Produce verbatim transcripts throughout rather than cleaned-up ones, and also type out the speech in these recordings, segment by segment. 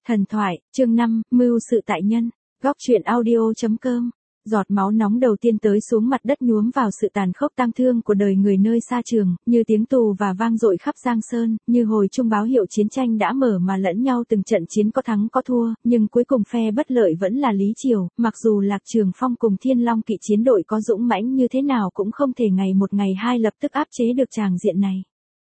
Thần thoại, chương năm, mưu sự tại nhân. Góc truyện audio.com. Giọt máu nóng đầu tiên tới xuống mặt đất nhuốm vào sự tàn khốc tang thương của đời người nơi xa trường, như tiếng tù và vang dội khắp Giang Sơn, như hồi chuông báo hiệu chiến tranh đã mở mà lẫn nhau từng trận chiến có thắng có thua, nhưng cuối cùng phe bất lợi vẫn là Lý Triều, mặc dù Lạc Trường Phong cùng Thiên Long Kỵ chiến đội có dũng mãnh như thế nào cũng không thể ngày một ngày hai lập tức áp chế được tràng diện này.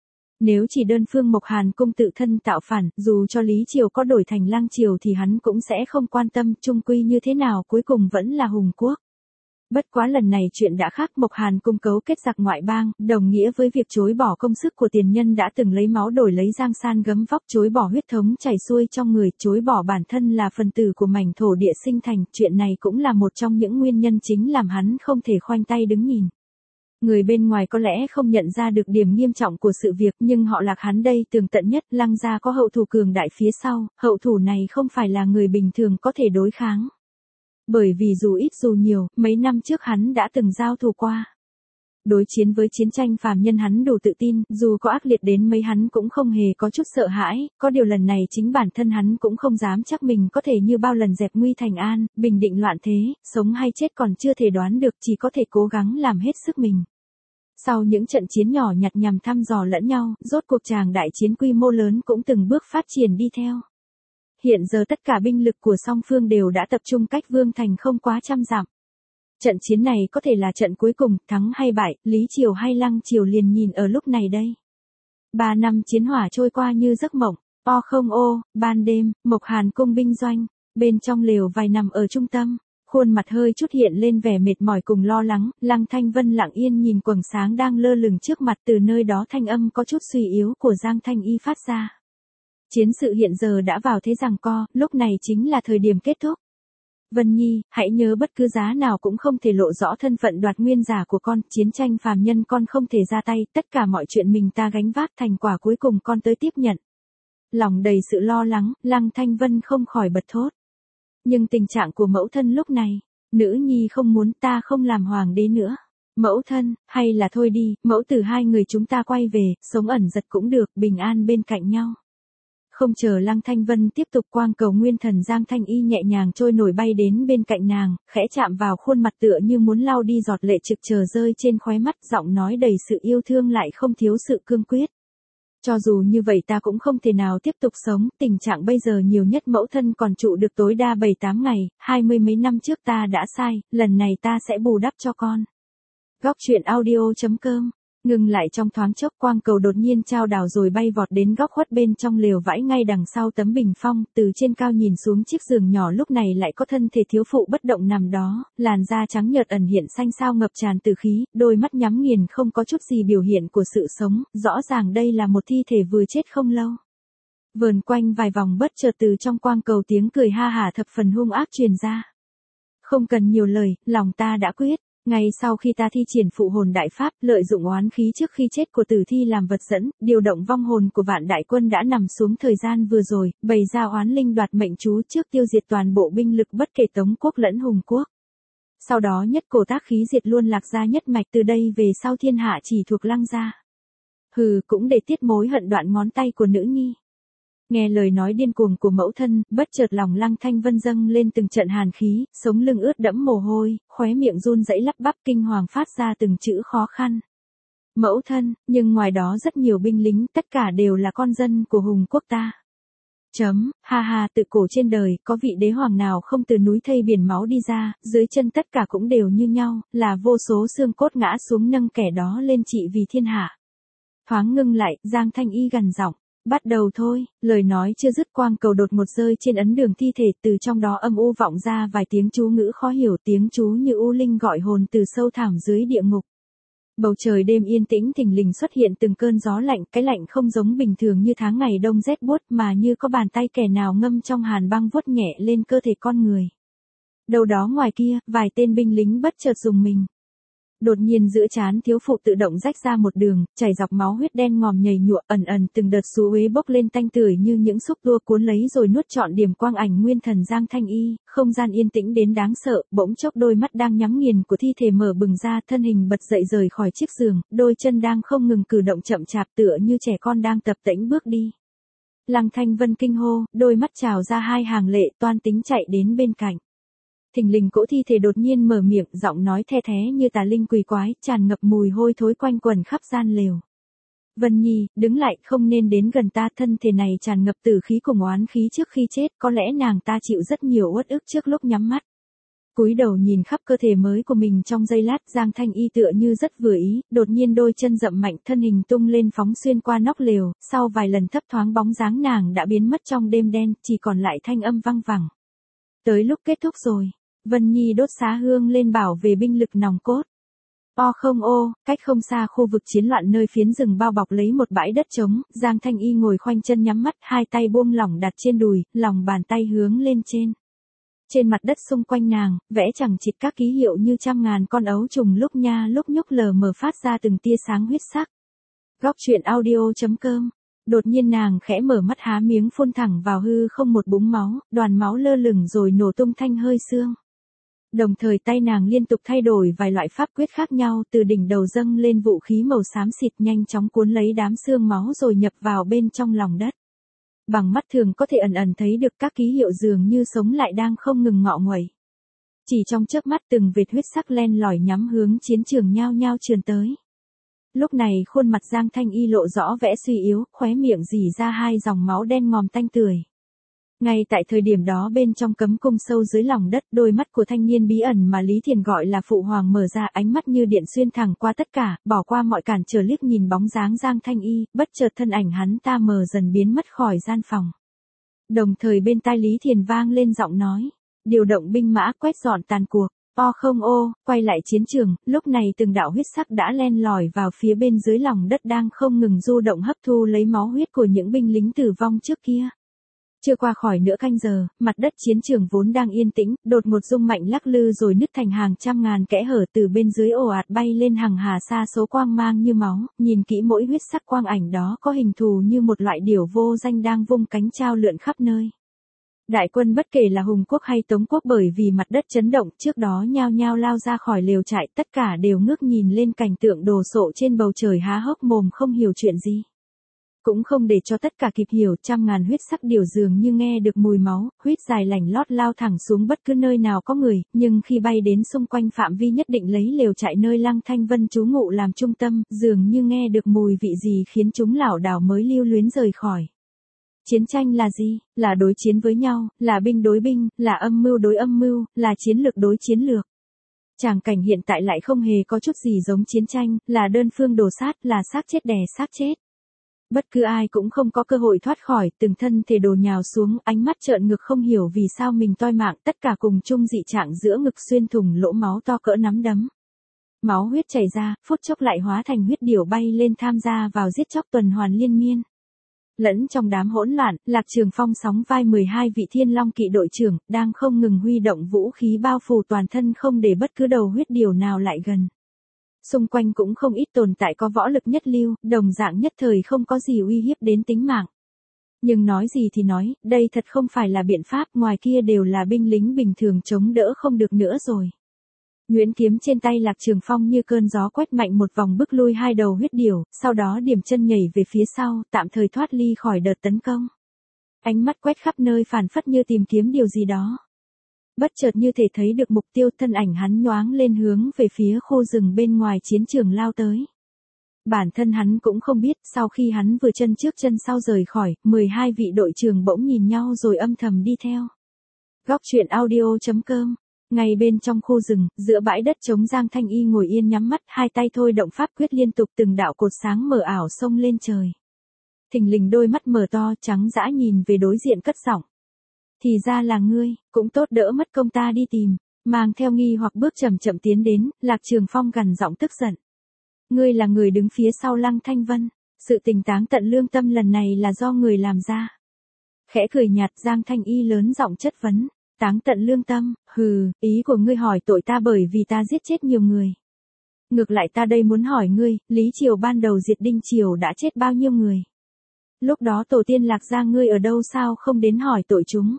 Nếu chỉ đơn phương Mộc Hàn Cung tự thân tạo phản, dù cho Lý Triều có đổi thành Lăng Triều thì hắn cũng sẽ không quan tâm, chung quy như thế nào cuối cùng vẫn là hùng quốc. Bất quá lần này chuyện đã khác, Mộc Hàn Cung cấu kết giặc ngoại bang, đồng nghĩa với việc chối bỏ công sức của tiền nhân đã từng lấy máu đổi lấy giang san gấm vóc, chối bỏ huyết thống chảy xuôi trong người, chối bỏ bản thân là phần tử của mảnh thổ địa sinh thành, chuyện này cũng là một trong những nguyên nhân chính làm hắn không thể khoanh tay đứng nhìn. Người bên ngoài có lẽ không nhận ra được điểm nghiêm trọng của sự việc, nhưng họ Lạc hắn đây tường tận nhất, Lăng gia có hậu thủ cường đại phía sau, hậu thủ này không phải là người bình thường có thể đối kháng. Bởi vì dù ít dù nhiều, mấy năm trước hắn đã từng giao thủ qua. Đối chiến với chiến tranh phàm nhân hắn đủ tự tin, dù có ác liệt đến mấy hắn cũng không hề có chút sợ hãi, có điều lần này chính bản thân hắn cũng không dám chắc mình có thể như bao lần dẹp nguy thành an, bình định loạn thế, sống hay chết còn chưa thể đoán được, chỉ có thể cố gắng làm hết sức mình. Sau những trận chiến nhỏ nhặt nhằm thăm dò lẫn nhau, rốt cuộc tràng đại chiến quy mô lớn cũng từng bước phát triển đi theo. Hiện giờ tất cả binh lực của song phương đều đã tập trung cách Vương Thành không quá trăm dặm. Trận chiến này có thể là trận cuối cùng, thắng hay bại, Lý Triều hay Lăng Triều liền nhìn ở lúc này đây. Ba năm chiến hỏa trôi qua như giấc mộng, o không ô, ban đêm, Mộc Hàn Cung binh doanh, bên trong lều vài nằm ở trung tâm. Khuôn mặt hơi chút hiện lên vẻ mệt mỏi cùng lo lắng, Lăng Thanh Vân lặng yên nhìn quầng sáng đang lơ lửng trước mặt, từ nơi đó thanh âm có chút suy yếu của Giang Thanh Y phát ra. Chiến sự hiện giờ đã vào thế giằng co, lúc này chính là thời điểm kết thúc. Vân Nhi, hãy nhớ bất cứ giá nào cũng không thể lộ rõ thân phận đoạt nguyên giả của con, chiến tranh phàm nhân con không thể ra tay, tất cả mọi chuyện mình ta gánh vác, thành quả cuối cùng con tới tiếp nhận. Lòng đầy sự lo lắng, Lăng Thanh Vân không khỏi bật thốt. Nhưng tình trạng của mẫu thân lúc này, nữ nhi không muốn, ta không làm hoàng đế nữa. Mẫu thân, hay là thôi đi, mẫu tử hai người chúng ta quay về, sống ẩn giật cũng được, bình an bên cạnh nhau. Không chờ Lăng Thanh Vân tiếp tục, quang cầu nguyên thần Giang Thanh Y nhẹ nhàng trôi nổi bay đến bên cạnh nàng, khẽ chạm vào khuôn mặt tựa như muốn lau đi giọt lệ trực chờ rơi trên khóe mắt, giọng nói đầy sự yêu thương lại không thiếu sự cương quyết. Cho dù như vậy ta cũng không thể nào tiếp tục sống, tình trạng bây giờ nhiều nhất mẫu thân còn trụ được tối đa bảy tám ngày, hai mươi mấy năm trước ta đã sai, lần này ta sẽ bù đắp cho con. Góc truyện audio.com. Ngừng lại trong thoáng chốc, quang cầu đột nhiên chao đảo rồi bay vọt đến góc khuất bên trong lều vãi ngay đằng sau tấm bình phong, từ trên cao nhìn xuống chiếc giường nhỏ lúc này lại có thân thể thiếu phụ bất động nằm đó, làn da trắng nhợt ẩn hiện xanh xao ngập tràn từ khí, đôi mắt nhắm nghiền không có chút gì biểu hiện của sự sống, rõ ràng đây là một thi thể vừa chết không lâu. Vờn quanh vài vòng bất chợt từ trong quang cầu tiếng cười ha hả thập phần hung ác truyền ra. Không cần nhiều lời, lòng ta đã quyết. Ngay sau khi ta thi triển phụ hồn đại pháp, lợi dụng oán khí trước khi chết của tử thi làm vật dẫn, điều động vong hồn của vạn đại quân đã nằm xuống thời gian vừa rồi, bày ra oán linh đoạt mệnh chú trước tiêu diệt toàn bộ binh lực bất kể Tống quốc lẫn Hùng quốc. Sau đó nhất cổ tác khí diệt luôn Lạc gia nhất mạch, từ đây về sau thiên hạ chỉ thuộc Lăng gia. Hừ, cũng để tiết mối hận đoạn ngón tay của nữ nhi. Nghe lời nói điên cuồng của mẫu thân, bất chợt lòng Lăng Thanh Vân dâng lên từng trận hàn khí, sống lưng ướt đẫm mồ hôi, khóe miệng run rẩy lắp bắp kinh hoàng phát ra từng chữ khó khăn. Mẫu thân, nhưng ngoài đó rất nhiều binh lính, tất cả đều là con dân của Hùng quốc ta. Chấm, ha ha, tự cổ trên đời, có vị đế hoàng nào không từ núi thây biển máu đi ra, dưới chân tất cả cũng đều như nhau, là vô số xương cốt ngã xuống nâng kẻ đó lên trị vì thiên hạ. Thoáng ngưng lại, Giang Thanh Y gằn giọng. Bắt đầu thôi, lời nói chưa dứt, quang cầu đột ngột rơi trên ấn đường thi thể, từ trong đó âm u vọng ra vài tiếng chú ngữ khó hiểu, tiếng chú như u linh gọi hồn từ sâu thẳm dưới địa ngục. Bầu trời đêm yên tĩnh thình lình xuất hiện từng cơn gió lạnh, cái lạnh không giống bình thường như tháng ngày đông rét buốt mà như có bàn tay kẻ nào ngâm trong hàn băng vuốt nhẹ lên cơ thể con người. Đâu đó ngoài kia, vài tên binh lính bất chợt dùng mình. Đột nhiên giữa trán thiếu phụ tự động rách ra một đường, chảy dọc máu huyết đen ngòm nhầy nhụa, ẩn ẩn từng đợt xú uế bốc lên tanh tưởi như những xúc tua cuốn lấy rồi nuốt trọn điểm quang ảnh nguyên thần Giang Thanh Y, không gian yên tĩnh đến đáng sợ, bỗng chốc đôi mắt đang nhắm nghiền của thi thể mở bừng ra, thân hình bật dậy rời khỏi chiếc giường, đôi chân đang không ngừng cử động chậm chạp tựa như trẻ con đang tập tễnh bước đi. Lăng Thanh Vân kinh hô, đôi mắt trào ra hai hàng lệ, toan tính chạy đến bên cạnh. Thình lình cỗ thi thể đột nhiên mở miệng, giọng nói the thé như tà linh quỷ quái, tràn ngập mùi hôi thối quanh quẩn khắp gian lều. Vân Nhi, đứng lại, không nên đến gần ta, thân thể này tràn ngập tử khí cùng oán khí trước khi chết, có lẽ nàng ta chịu rất nhiều uất ức trước lúc nhắm mắt. Cúi đầu nhìn khắp cơ thể mới của mình trong giây lát, Giang Thanh Y tựa như rất vừa ý, đột nhiên đôi chân dậm mạnh, thân hình tung lên phóng xuyên qua nóc lều, sau vài lần thấp thoáng bóng dáng nàng đã biến mất trong đêm đen, chỉ còn lại thanh âm văng vẳng. Tới lúc kết thúc rồi, Vân Nhi đốt xá hương lên bảo về binh lực nòng cốt. O không ô, cách không xa khu vực chiến loạn nơi phiến rừng bao bọc lấy một bãi đất trống, Giang Thanh Y ngồi khoanh chân nhắm mắt, hai tay buông lỏng đặt trên đùi, lòng bàn tay hướng lên trên. Trên mặt đất xung quanh nàng, vẽ chẳng chịt các ký hiệu như trăm ngàn con ấu trùng lúc nha lúc nhúc lờ mờ phát ra từng tia sáng huyết sắc. Góc truyện audio chấm com. Đột nhiên nàng khẽ mở mắt há miếng phun thẳng vào hư không một búng máu, đoàn máu lơ lửng rồi nổ tung thanh hơi xương. Đồng thời tay nàng liên tục thay đổi vài loại pháp quyết khác nhau, từ đỉnh đầu dâng lên vũ khí màu xám xịt nhanh chóng cuốn lấy đám xương máu rồi nhập vào bên trong lòng đất. Bằng mắt thường có thể ẩn ẩn thấy được các ký hiệu dường như sống lại đang không ngừng ngọ nguậy. Chỉ trong chớp mắt từng vệt huyết sắc len lỏi nhắm hướng chiến trường nhao nhao trườn tới. Lúc này khuôn mặt Giang Thanh Y lộ rõ vẻ suy yếu, khóe miệng rỉ ra hai dòng máu đen ngòm tanh tưởi. Ngay tại thời điểm đó bên trong cấm cung sâu dưới lòng đất, đôi mắt của thanh niên bí ẩn mà Lý Thiền gọi là Phụ Hoàng mở ra, ánh mắt như điện xuyên thẳng qua tất cả, bỏ qua mọi cản trở liếc nhìn bóng dáng Giang Thanh Y, bất chợt thân ảnh hắn ta mờ dần biến mất khỏi gian phòng. Đồng thời bên tai Lý Thiền vang lên giọng nói, điều động binh mã quét dọn tàn cuộc. O không ô, quay lại chiến trường, lúc này từng đạo huyết sắc đã len lỏi vào phía bên dưới lòng đất đang không ngừng du động hấp thu lấy máu huyết của những binh lính tử vong trước kia. Chưa qua khỏi nửa canh giờ, mặt đất chiến trường vốn đang yên tĩnh, đột ngột rung mạnh lắc lư rồi nứt thành hàng trăm ngàn kẽ hở, từ bên dưới ồ ạt bay lên hàng hà sa số quang mang như máu, nhìn kỹ mỗi huyết sắc quang ảnh đó có hình thù như một loại điểu vô danh đang vung cánh trao lượn khắp nơi. Đại quân bất kể là Hùng quốc hay Tống quốc bởi vì mặt đất chấn động trước đó nhao nhao lao ra khỏi lều trại, tất cả đều ngước nhìn lên cảnh tượng đồ sộ trên bầu trời há hốc mồm không hiểu chuyện gì. Cũng không để cho tất cả kịp hiểu, trăm ngàn huyết sắc điều dường như nghe được mùi máu, huyết dài lảnh lót lao thẳng xuống bất cứ nơi nào có người, nhưng khi bay đến xung quanh phạm vi nhất định lấy lều trại nơi Lăng Thanh Vân trú ngụ làm trung tâm, dường như nghe được mùi vị gì khiến chúng lảo đảo mới lưu luyến rời khỏi. Chiến tranh là gì? Là đối chiến với nhau, là binh đối binh, là âm mưu đối âm mưu, là chiến lược đối chiến lược. Tràng cảnh hiện tại lại không hề có chút gì giống chiến tranh, là đơn phương đổ sát, là xác chết đè xác chết. Bất cứ ai cũng không có cơ hội thoát khỏi, từng thân thể đổ nhào xuống, ánh mắt trợn ngực không hiểu vì sao mình toi mạng, tất cả cùng chung dị trạng giữa ngực xuyên thủng lỗ máu to cỡ nắm đấm. Máu huyết chảy ra, phút chốc lại hóa thành huyết điểu bay lên tham gia vào giết chóc tuần hoàn liên miên. Lẫn trong đám hỗn loạn, Lạc Trường Phong sóng vai mười hai vị Thiên Long kỵ đội trưởng, đang không ngừng huy động vũ khí bao phủ toàn thân không để bất cứ đầu huyết điểu nào lại gần. Xung quanh cũng không ít tồn tại có võ lực nhất lưu, đồng dạng nhất thời không có gì uy hiếp đến tính mạng. Nhưng nói gì thì nói, đây thật không phải là biện pháp, ngoài kia đều là binh lính bình thường chống đỡ không được nữa rồi. Nhuyễn kiếm trên tay Lạc Trường Phong như cơn gió quét mạnh một vòng bức lui hai đầu huyết điểu, sau đó điểm chân nhảy về phía sau, tạm thời thoát ly khỏi đợt tấn công. Ánh mắt quét khắp nơi phản phất như tìm kiếm điều gì đó. Bất chợt như thể thấy được mục tiêu, thân ảnh hắn nhoáng lên hướng về phía khu rừng bên ngoài chiến trường lao tới. Bản thân hắn cũng không biết, sau khi hắn vừa chân trước chân sau rời khỏi, mười hai vị đội trưởng bỗng nhìn nhau rồi âm thầm đi theo. Góc truyện audio chấm com. Ngay bên trong khu rừng, giữa bãi đất trống, Giang Thanh Y ngồi yên nhắm mắt, hai tay thôi động pháp quyết liên tục, từng đạo cột sáng mờ ảo xông lên trời. Thình lình đôi mắt mở to trắng dã nhìn về đối diện cất giọng. Thì ra là ngươi, cũng tốt đỡ mất công ta đi tìm. Mang theo nghi hoặc bước chậm chậm tiến đến, Lạc Trường Phong gằn giọng tức giận. Ngươi là người đứng phía sau Lăng Thanh Vân, sự tình táng tận lương tâm lần này là do người làm ra. Khẽ cười nhạt, Giang Thanh Y lớn giọng chất vấn. Táng tận lương tâm, hừ, ý của ngươi hỏi tội ta bởi vì ta giết chết nhiều người. Ngược lại ta đây muốn hỏi ngươi, Lý Triều ban đầu diệt Đinh Triều đã chết bao nhiêu người? Lúc đó tổ tiên Lạc gia ngươi ở đâu, sao không đến hỏi tội chúng?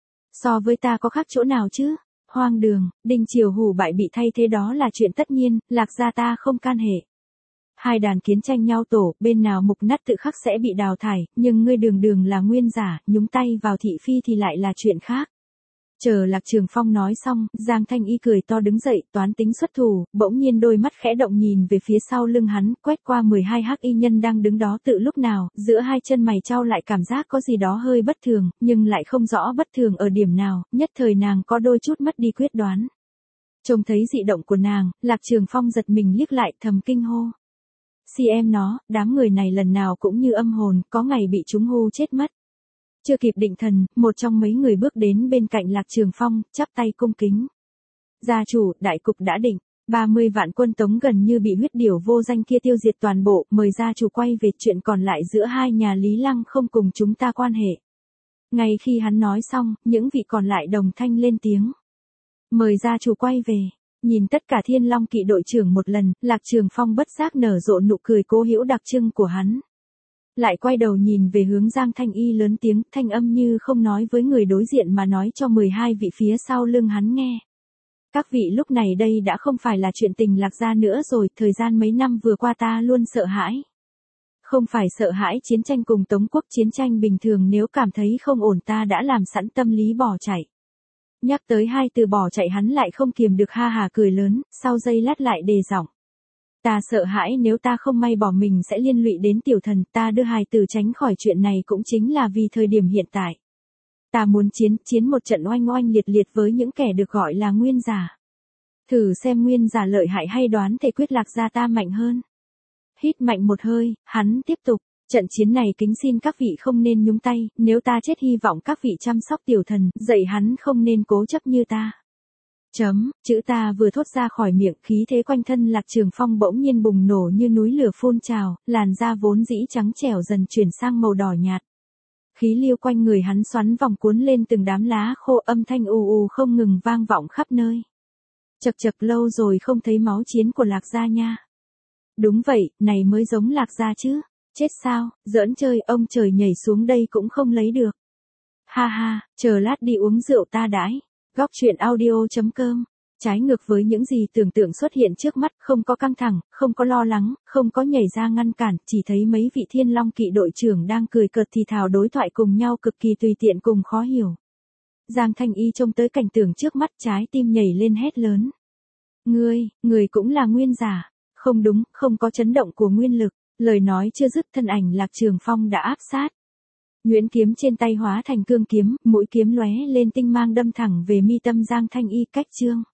So với ta có khác chỗ nào chứ? Hoang đường, Đinh Triều hủ bại bị thay thế đó là chuyện tất nhiên, Lạc gia ta không can hệ. Hai đàn kiến tranh nhau tổ, bên nào mục nát tự khắc sẽ bị đào thải, nhưng ngươi đường đường là nguyên giả, nhúng tay vào thị phi thì lại là chuyện khác. Chờ Lạc Trường Phong nói xong, Giang Thanh Y cười to đứng dậy, toán tính xuất thủ, bỗng nhiên đôi mắt khẽ động nhìn về phía sau lưng hắn, quét qua mười hai hắc y nhân đang đứng đó tự lúc nào, giữa hai chân mày trao lại cảm giác có gì đó hơi bất thường, nhưng lại không rõ bất thường ở điểm nào, nhất thời nàng có đôi chút mất đi quyết đoán. Trông thấy dị động của nàng, Lạc Trường Phong giật mình liếc lại thầm kinh hô. Si em nó, đám người này lần nào cũng như âm hồn, có ngày bị chúng hù chết mất. Chưa kịp định thần, một trong mấy người bước đến bên cạnh Lạc Trường Phong, chắp tay cung kính. Gia chủ, đại cục đã định, ba mươi vạn quân Tống gần như bị huyết điểu vô danh kia tiêu diệt toàn bộ, mời gia chủ quay về, chuyện còn lại giữa hai nhà Lý Lăng không cùng chúng ta quan hệ. Ngay khi hắn nói xong, những vị còn lại đồng thanh lên tiếng. Mời gia chủ quay về. Nhìn tất cả Thiên Long kỵ đội trưởng một lần, Lạc Trường Phong bất giác nở rộ nụ cười cố hữu đặc trưng của hắn. Lại quay đầu nhìn về hướng Giang Thanh Y lớn tiếng, thanh âm như không nói với người đối diện mà nói cho mười hai vị phía sau lưng hắn nghe. Các vị, lúc này đây đã không phải là chuyện tình Lạc gia nữa rồi, thời gian mấy năm vừa qua ta luôn sợ hãi. Không phải sợ hãi chiến tranh cùng Tống quốc, chiến tranh bình thường, nếu cảm thấy không ổn ta đã làm sẵn tâm lý bỏ chạy. Nhắc tới hai từ bỏ chạy hắn lại không kiềm được ha hà cười lớn, sau giây lát lại đề giọng. Ta sợ hãi nếu ta không may bỏ mình sẽ liên lụy đến tiểu thần, ta đưa hài tử tránh khỏi chuyện này cũng chính là vì thời điểm hiện tại. Ta muốn chiến, chiến một trận oanh oanh liệt liệt với những kẻ được gọi là nguyên giả. Thử xem nguyên giả lợi hại hay đoán thể quyết Lạc gia ta mạnh hơn. Hít mạnh một hơi, hắn tiếp tục. Trận chiến này kính xin các vị không nên nhúng tay, nếu ta chết hy vọng các vị chăm sóc tiểu thần, dạy hắn không nên cố chấp như ta. Chấm, chữ ta vừa thốt ra khỏi miệng, khí thế quanh thân Lạc Trường Phong bỗng nhiên bùng nổ như núi lửa phun trào, làn da vốn dĩ trắng trẻo dần chuyển sang màu đỏ nhạt. Khí lưu quanh người hắn xoắn vòng cuốn lên từng đám lá khô, âm thanh ù ù không ngừng vang vọng khắp nơi. Chật chật, lâu rồi không thấy máu chiến của Lạc gia nha. Đúng vậy, này mới giống Lạc gia chứ. Chết sao, giỡn chơi, ông trời nhảy xuống đây cũng không lấy được. Ha ha, chờ lát đi uống rượu ta đãi. Góc truyện audio chấm com. Trái ngược với những gì tưởng tượng xuất hiện trước mắt, không có căng thẳng, không có lo lắng, không có nhảy ra ngăn cản, chỉ thấy mấy vị Thiên Long kỵ đội trưởng đang cười cợt thì thào đối thoại cùng nhau cực kỳ tùy tiện cùng khó hiểu. Giang Thanh Y trông tới cảnh tượng trước mắt, trái tim nhảy lên hét lớn. Ngươi, người cũng là nguyên giả. Không đúng, không có chấn động của nguyên lực. Lời nói chưa dứt, thân ảnh Lạc Trường Phong đã áp sát. Nhuyễn kiếm trên tay hóa thành cương kiếm, mũi kiếm lóe lên tinh mang đâm thẳng về mi tâm Giang Thanh Y. Cách chương